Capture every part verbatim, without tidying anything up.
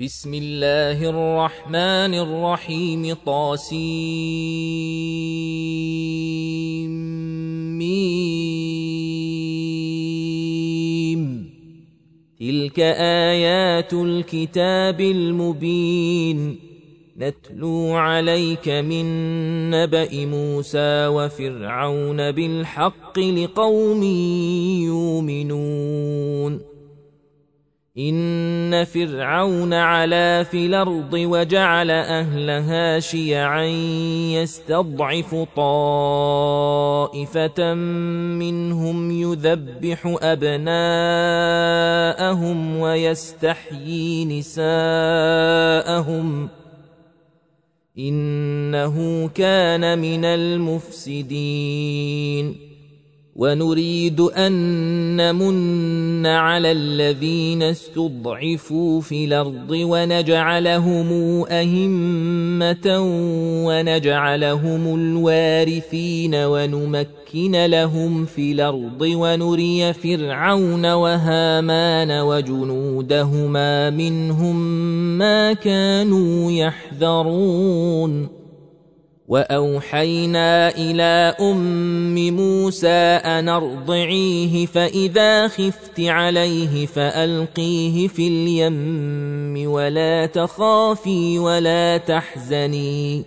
بسم الله الرحمن الرحيم طاسيم ميم. تلك آيات الكتاب المبين نتلو عليك من نبأ موسى وفرعون بالحق لقوم يؤمنون. إن فرعون علا في الأرض وجعل أهلها شيعا يستضعف طائفة منهم يذبح أبناءهم ويستحيي نساءهم إنه كان من المفسدين. ونريد أن نمن على الذين استضعفوا في الأرض ونجعلهم أئمة ونجعلهم الوارثين ونمكن لهم في الأرض ونري فرعون وهامان وجنودهما منهم ما كانوا يحذرون. وأوحينا إلى أم موسى أن أرضعيه فإذا خفت عليه فألقيه في اليم ولا تخافي ولا تحزني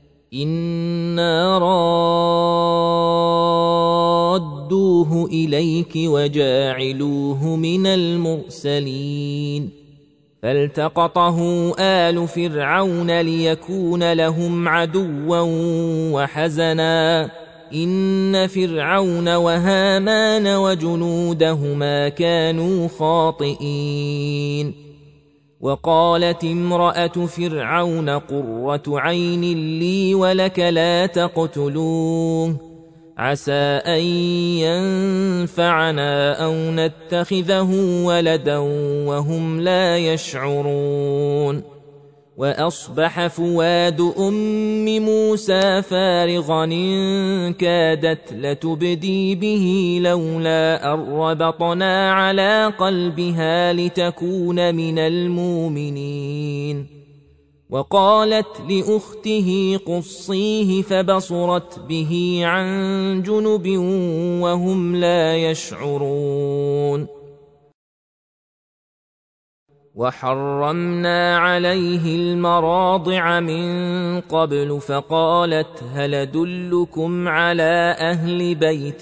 إنا رادوه إليك وجاعلوه من المرسلين. فالتقطه آل فرعون ليكون لهم عدوا وحزنا إن فرعون وهامان وجنودهما كانوا خاطئين. وقالت امرأة فرعون قرة عين لي ولك لا تقتلوه عسى أن ينفعنا أو نتخذه ولدا وهم لا يشعرون. وأصبح فؤاد أم موسى فارغا إن كادت لتبدي به لولا أن ربطنا على قلبها لتكون من المؤمنين. وقالت لأخته قصيه فبصرت به عن جنب وهم لا يشعرون. وحرمنا عليه المراضع من قبل فقالت هل أدلكم على أهل بيت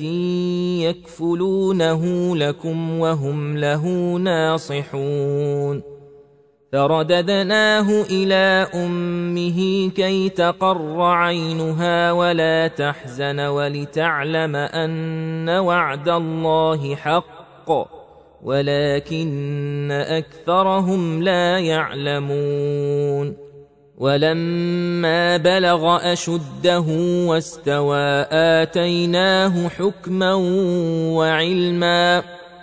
يكفلونه لكم وهم له ناصحون. فرددناه إلى أمه كي تقر عينها ولا تحزن ولتعلم أن وعد الله حق ولكن أكثرهم لا يعلمون. ولما بلغ أشده واستوى آتيناه حكما وعلما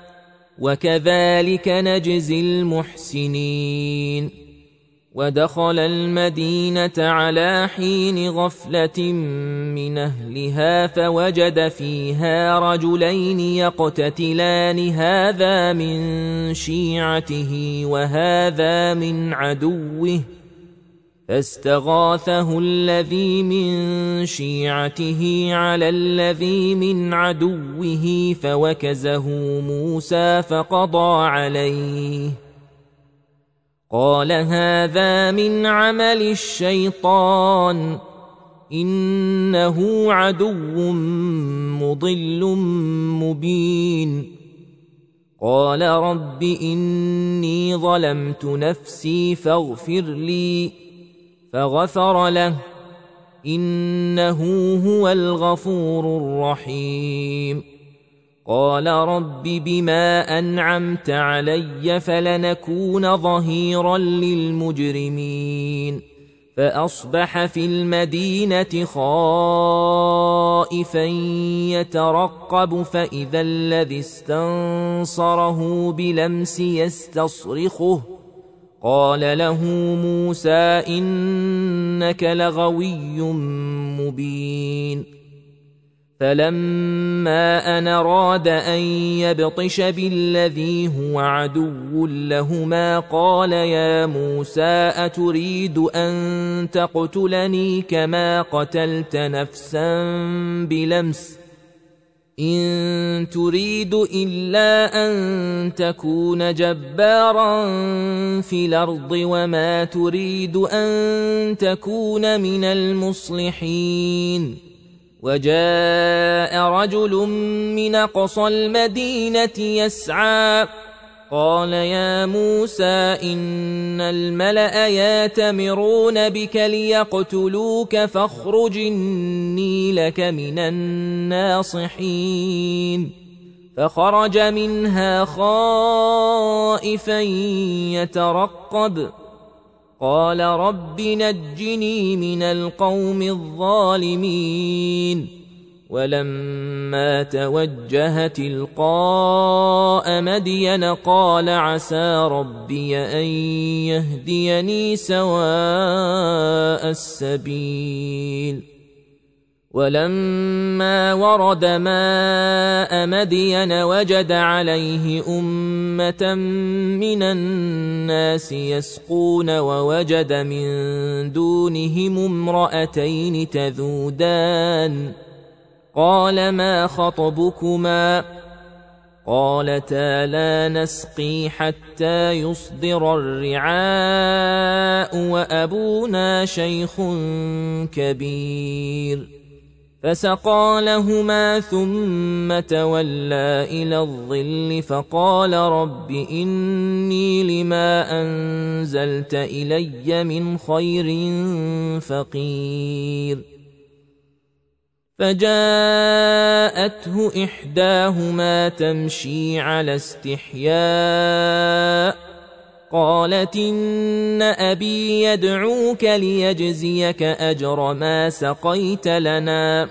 وكذلك نجزي المحسنين. ودخل المدينة على حين غفلة من أهلها فوجد فيها رجلين يقتتلان هذا من شيعته وهذا من عدوه فاستغاثه الذي من شيعته على الذي من عدوه فوكزه موسى فقضى عليه قال هذا من عمل الشيطان إنه عدو مضل مبين. قال رب إني ظلمت نفسي فاغفر لي فغفر له إنه هو الغفور الرحيم. قال رب بما أنعمت علي فلنكون ظهيرا للمجرمين. فأصبح في المدينة خائفا يترقب فإذا الذي استنصره بلمس يستصرخه قال له موسى إنك لغوي مبين. فلما أن أراد أن يبطش بالذي هو عدو لهما قال يا موسى أتريد أن تقتلني كما قتلت نفسا بلمس إن تريد إلا أن تكون جبارا في الأرض وما تريد أن تكون من المصلحين. وجاء رجل من أقصى المدينة يسعى قال يا موسى إن الملأ يأتمرون بك ليقتلوك فاخرج إني لك من الناصحين. فخرج منها خائفا يترقب قال رب نجني من القوم الظالمين. ولما توجه تلقاء مدين قال عسى ربي أن يهديني سواء السبيل. ولما ورد ماء مدين وجد عليه أمة من الناس يسقون ووجد من دونهم امرأتين تذودان قال ما خطبكما قالتا لا نسقي حتى يصدر الرعاء وأبونا شيخ كبير. فسقى لهما ثم تولى إلى الظل فقال رب إني لما أنزلت إلي من خير فقير. فجاءته إحداهما تمشي على استحياء قالت إن أبي يدعوك ليجزيك أجر ما سقيت لنا.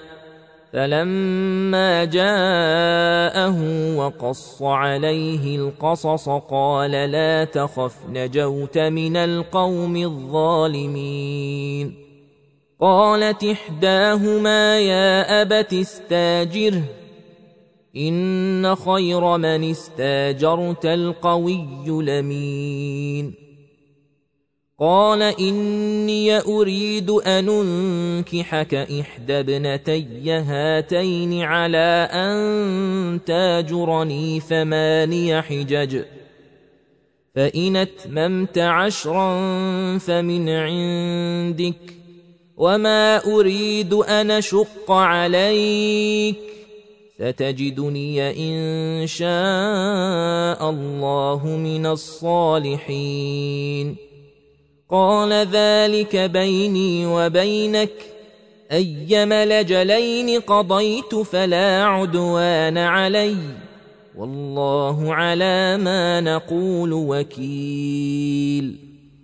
فلما جاءه وقص عليه القصص قال لا تخف نجوت من القوم الظالمين. قالت إحداهما يا أبت استاجره إن خير من استاجرت القوي الأمين. قال إني أريد أن أنكحك إحدى ابنتي هاتين على أن تاجرني ثماني حجج فإن أتممت عشرا فمن عندك وما أريد أن أشق عليك ستجدني إن شاء الله من الصالحين. قال ذلك بيني وبينك أيما الأجلين قضيت فلا عدوان علي والله على ما نقول وكيل.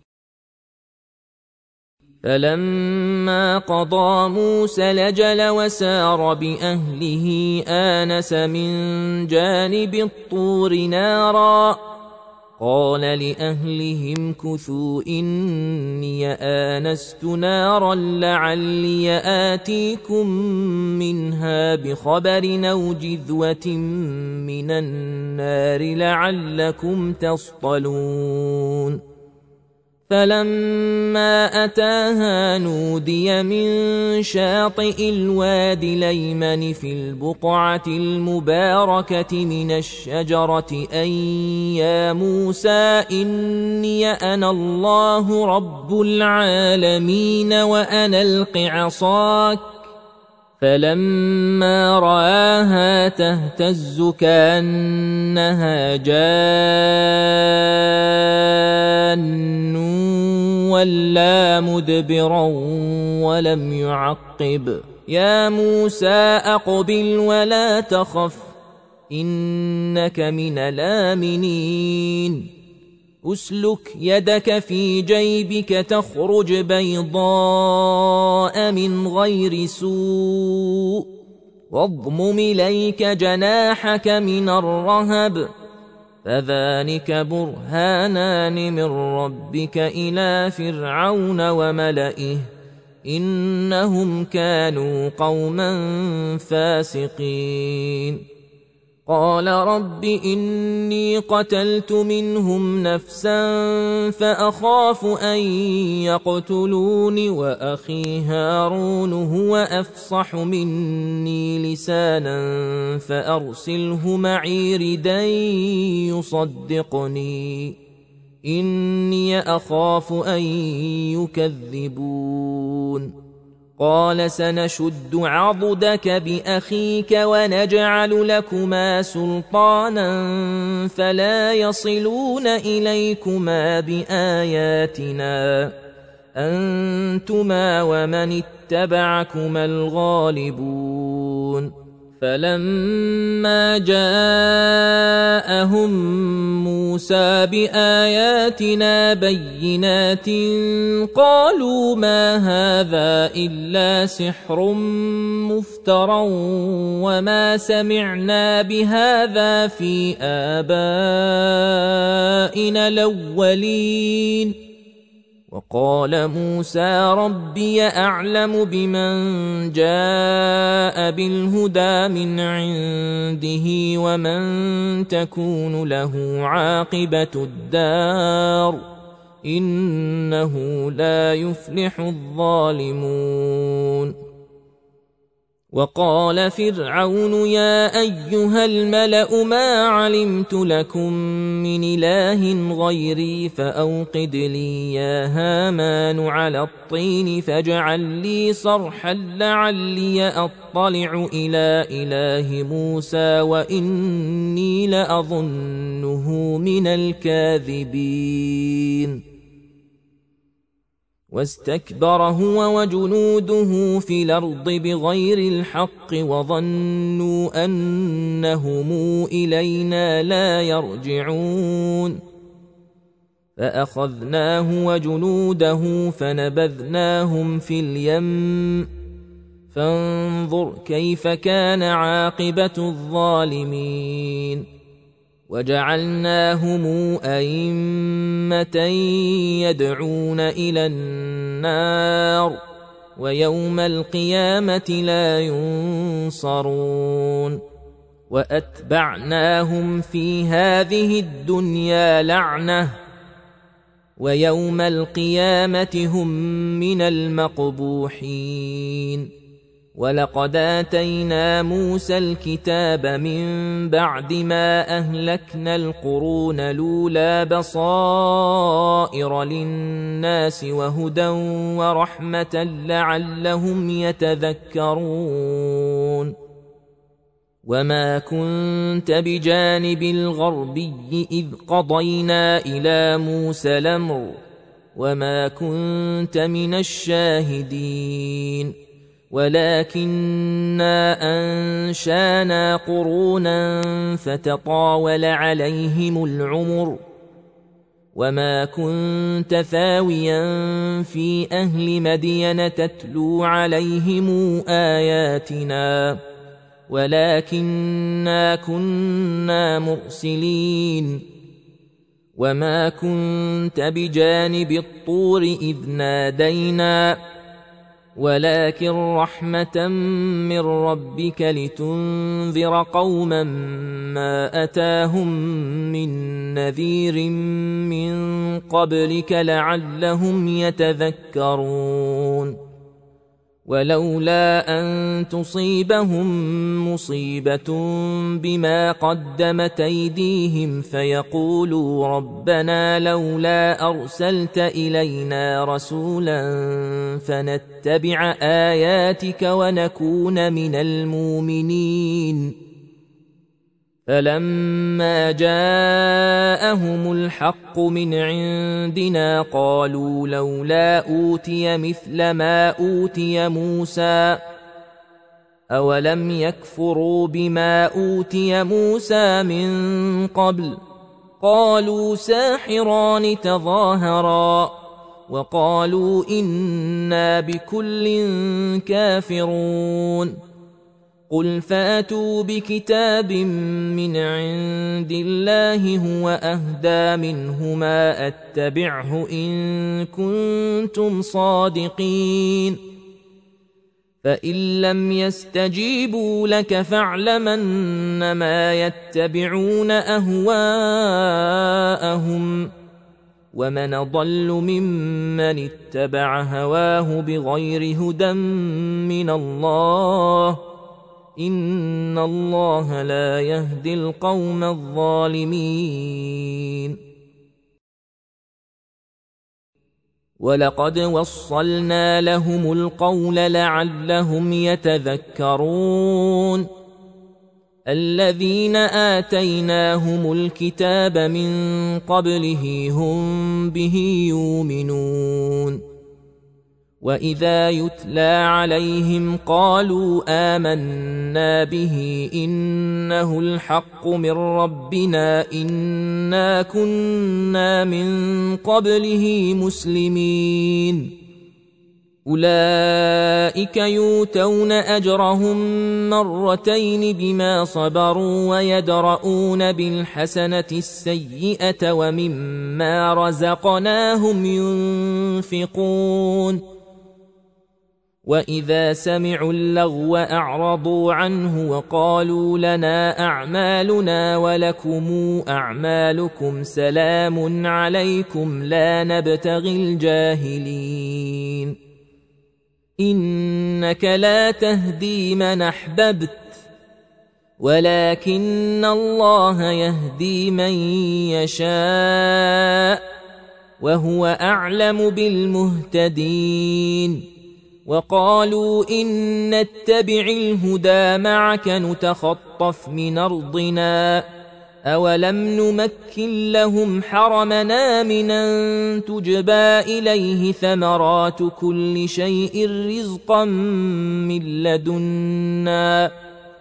فلما قضى موسى الأجل وسار بأهله آنس من جانب الطور نارا قال لأهلهم كثوا إني آنست نارا لعلي آتيكم منها بخبر أو جذوة من النار لعلكم تصطلون. فلما أتاها نودي من شاطئ الوادي الأيمن في البقعة المباركة من الشجرة أن يا موسى إني أنا الله رب العالمين وأن ألق عصاك. فلما رآها تهتز كأنها جان ولا مدبرا ولم يعقب. يا موسى أقبل ولا تخف إنك من الآمنين. أسلك يدك في جيبك تخرج بيضاء من غير سوء واضمم إليك جناحك من الرهب فذلك برهانان من ربك إلى فرعون وملئه إنهم كانوا قوما فاسقين. قال رب إني قتلت منهم نفسا فأخاف أن يقتلون وأخي هارون هو أفصح مني لسانا فأرسله معي ردا يصدقني إني أخاف أن يكذبون. قال سنشد عضدك بأخيك ونجعل لكما سلطانا فلا يصلون إليكما بآياتنا أنتما ومن اتبعكما الغالبون. فلما جاءهم موسى بآياتنا بينات قالوا ما هذا إلا سحر مفترى وما سمعنا بهذا في آبائنا الأولين. وقال موسى ربي أعلم بمن جاء بالهدى من عنده ومن تكون له عاقبة الدار إنه لا يفلح الظالمون. وقال فرعون يا أيها الملأ ما علمت لكم من إله غيري فأوقد لي يا هامان على الطين فاجعل لي صرحا لعلي أطلع إلى إله موسى وإني لأظنه من الكاذبين. واستكبر هو وجنوده في الأرض بغير الحق وظنوا أنهم إلينا لا يرجعون. فأخذناه وجنوده فنبذناهم في اليم فانظر كيف كان عاقبة الظالمين. وجعلناهم أئمة يدعون إلى النار ويوم القيامة لا ينصرون. وأتبعناهم في هذه الدنيا لعنة ويوم القيامة هم من المقبوحين. ولقد آتينا موسى الكتاب من بعد ما أهلكنا القرون الأولى بصائر للناس وهدى ورحمة لعلهم يتذكرون. وما كنت بجانب الغربي إذ قضينا إلى موسى الأمر وما كنت من الشاهدين ولكننا أنشانا قرونا فتطاول عليهم العمر وما كنت ثاويا في أهل مدين تتلو عليهم آياتنا ولكننا كنا مرسلين. وما كنت بجانب الطور إذ نادينا ولكن رحمة من ربك لتنذر قوما ما أتاهم من نذير من قبلك لعلهم يتذكرون. ولولا أن تصيبهم مصيبة بما قدمت أيديهم فيقولوا ربنا لولا أرسلت إلينا رسولا فنتبع آياتك ونكون من المؤمنين. فلما جاءهم الحق من عندنا قالوا لولا أوتي مثل ما أوتي موسى أولم يكفروا بما أوتي موسى من قبل قالوا ساحران تظاهرا وقالوا إنا بكل كافرون. قل فاتوا بكتاب من عند الله هو أهدى منهما أتبعه إن كنتم صادقين فإن لم يستجيبوا لك فاعلم أنما يتبعون أهواءهم ومن ضل ممن اتبع هواه بغير هدى من الله إن الله لا يهدي القوم الظالمين ولقد وصلنا لهم القول لعلهم يتذكرون الذين آتيناهم الكتاب من قبله هم به يؤمنون وإذا يتلى عليهم قالوا آمنا به إنه الحق من ربنا إنا كنا من قبله مسلمين أولئك يؤتون أجرهم مرتين بما صبروا ويدرؤون بالحسنة السيئة ومما رزقناهم ينفقون وإذا سمعوا اللغو أعرضوا عنه وقالوا لنا أعمالنا ولكم أعمالكم سلام عليكم لا نبتغي الجاهلين إنك لا تهدي من أحببت ولكن الله يهدي من يشاء وهو أعلم بالمهتدين وقالوا إن نتبع الهدى معك نتخطف من أرضنا أولم نمكن لهم حرمنا من أن تجبى إليه ثمرات كل شيء رزقا من لدنا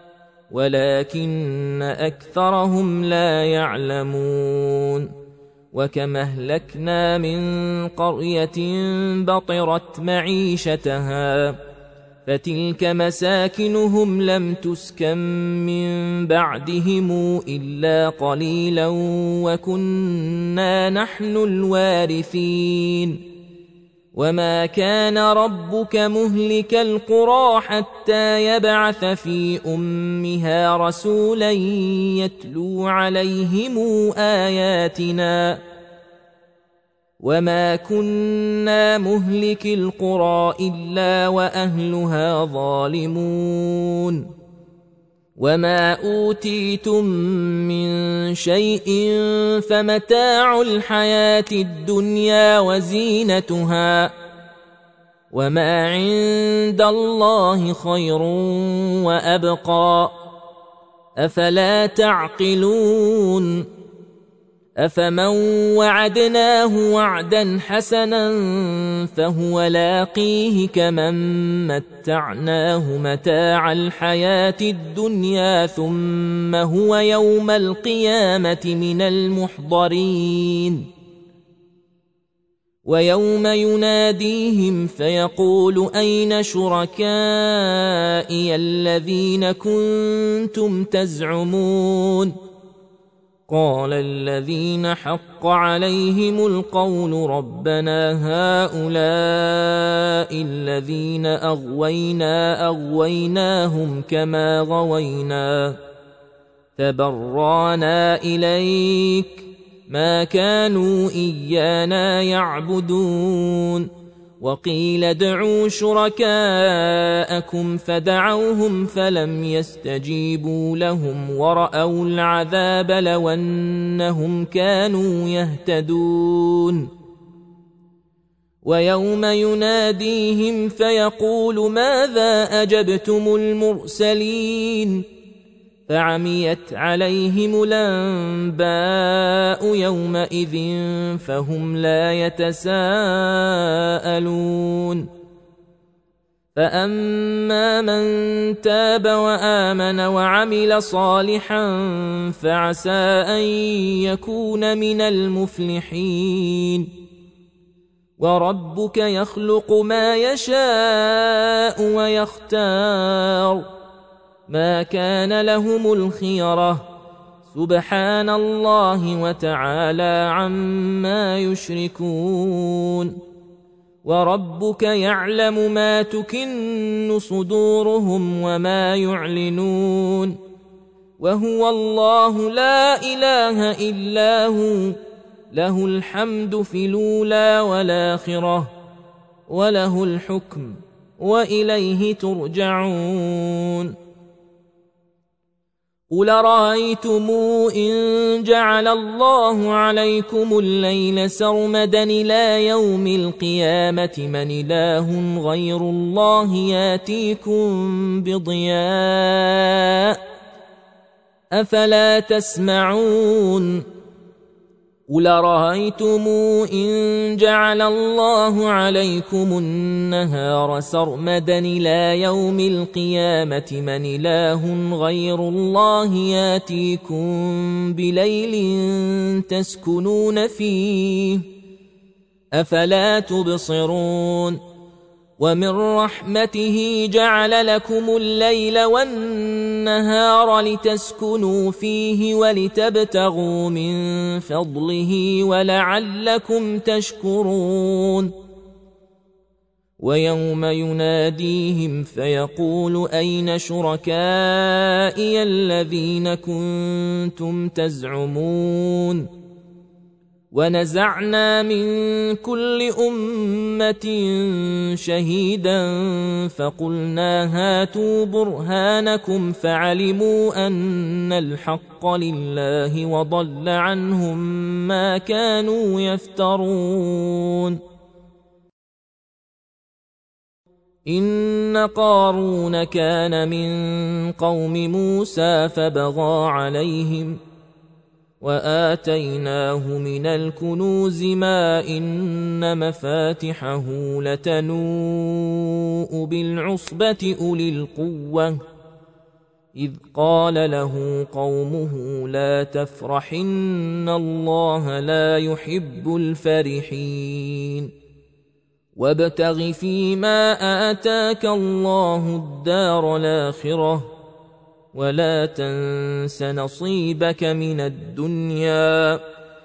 ولكن أكثرهم لا يعلمون وكم أهلكنا من قرية بطرت معيشتها فتلك مساكنهم لم تسكن من بعدهم إلا قليلا وكنا نحن الوارثين وما كان ربك مهلك القرى حتى يبعث في أمها رسولا يتلو عليهم آياتنا وما كنا مهلك القرى إلا وأهلها ظالمون وما أوتيتم من شيء فمتاع الحياة الدنيا وزينتها وما عند الله خير وأبقى أفلا تعقلون أفمن وعدناه وعدا حسنا فهو لاقيه كمن متعناه متاع الحياة الدنيا ثم هو يوم القيامة من المحضرين ويوم يناديهم فيقول أين شركائي الذين كنتم تزعمون قال الذين حق عليهم القول ربنا هؤلاء الذين أغوينا أغويناهم كما غوينا تبرانا إليك ما كانوا إيانا يعبدون وقيل ادعوا شركاءكم فدعوهم فلم يستجيبوا لهم ورأوا العذاب لو أنهم كانوا يهتدون ويوم يناديهم فيقول ماذا أجبتم المرسلين فعميت عليهم الأنباء يومئذ فهم لا يتساءلون فأما من تاب وآمن وعمل صالحا فعسى أن يكون من المفلحين وربك يخلق ما يشاء ويختار ما كان لهم الخيرة سبحان الله وتعالى عما يشركون وربك يعلم ما تكن صدورهم وما يعلنون وهو الله لا إله إلا هو له الحمد في الأولى والآخرة وله الحكم وإليه ترجعون قل رأيتم إن جعل الله عليكم الليل سرمدا إلى يوم القيامة من إله غير الله ياتيكم بضياء أفلا تسمعون قل رأيتم إن جعل الله عليكم النهار سرمدا إلى يوم القيامة من إله غير الله ياتيكم بليل تسكنون فيه أفلا تبصرون ومن رحمته جعل لكم الليل والنهار لتسكنوا فيه ولتبتغوا من فضله ولعلكم تشكرون ويوم يناديهم فيقول أين شركائي الذين كنتم تزعمون ونزعنا من كل أمة شهيدا فقلنا هاتوا برهانكم فعلموا أن الحق لله وضل عنهم ما كانوا يفترون إن قارون كان من قوم موسى فبغى عليهم وآتيناه من الكنوز ما إن مفاتحه لتنوء بالعصبة أولي القوة إذ قال له قومه لا تفرح إن الله لا يحب الفرحين وابتغ فيما آتاك الله الدار الآخرة ولا تنس نصيبك من الدنيا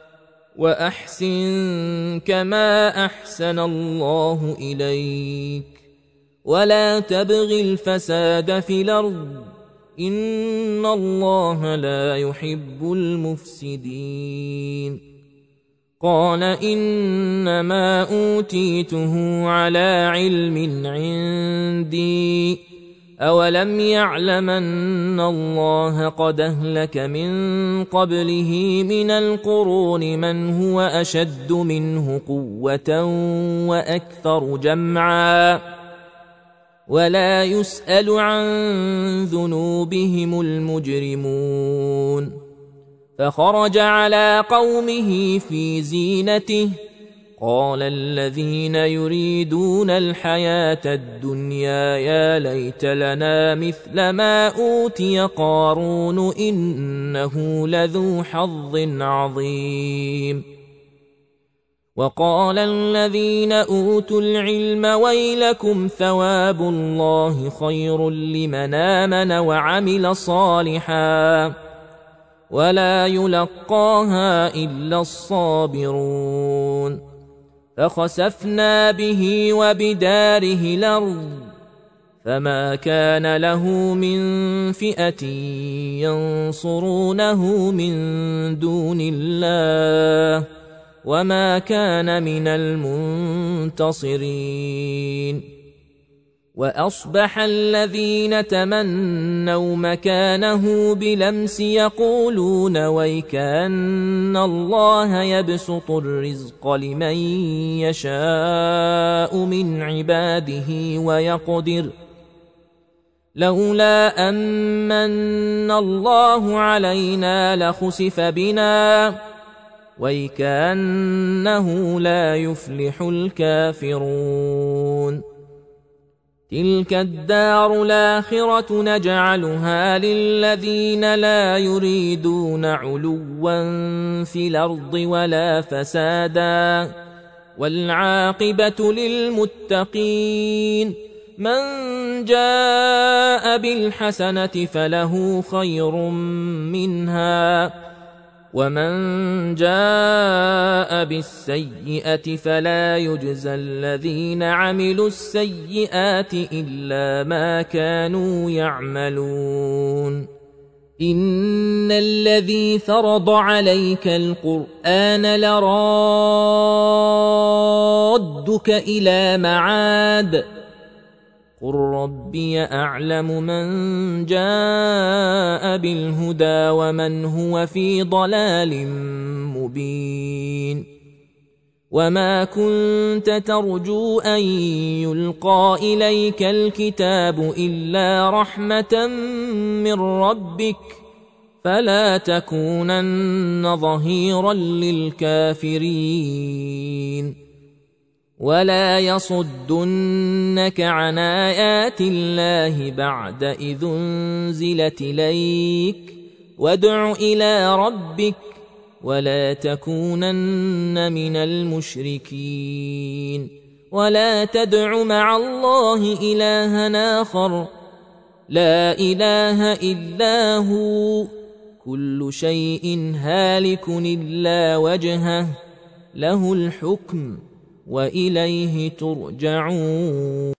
وأحسن كما أحسن الله إليك ولا تبغ الفساد في الأرض إن الله لا يحب المفسدين قال إنما أوتيته على علم عندي أولم يعلم أن الله قد أهلك من قبله من القرون من هو أشد منه قوة وأكثر جمعا ولا يسأل عن ذنوبهم المجرمون فخرج على قومه في زينته قال الذين يريدون الحياة الدنيا يا ليت لنا مثل ما أوتي قارون إنه لذو حظ عظيم وقال الذين أوتوا العلم ويلكم ثواب الله خير لمن آمن وعمل صالحا ولا يلقاها إلا الصابرون فخسفنا به وبداره الأرض فما كان له من فئة ينصرونه من دون الله وما كان من المنتصرين وأصبح الذين تمنوا مكانه بلمس يقولون ويكأن الله يبسط الرزق لمن يشاء من عباده ويقدر لولا أمن الله علينا لخسف بنا ويكأنه لا يفلح الكافرون تلك الدار الآخرة نجعلها للذين لا يريدون علوا في الأرض ولا فسادا والعاقبة للمتقين من جاء بالحسنة فله خير منها ومن جاء بالسيئة فلا يجزى الذين عملوا السيئات إلا ما كانوا يعملون إن الذي فرض عليك القرآن لرادك إلى معاد قل ربي أعلم من جاء بالهدى ومن هو في ضلال مبين وما كنت ترجو أن يلقى إليك الكتاب إلا رحمة من ربك فلا تكونن ظهيرا للكافرين ولا يصدنك عن آيات الله بعد إذ أنزلت إليك وادع إلى ربك ولا تكونن من المشركين ولا تدع مع الله إلها آخر لا إله إلا هو كل شيء هالك إلا وجهه له الحكم وإليه ترجعون.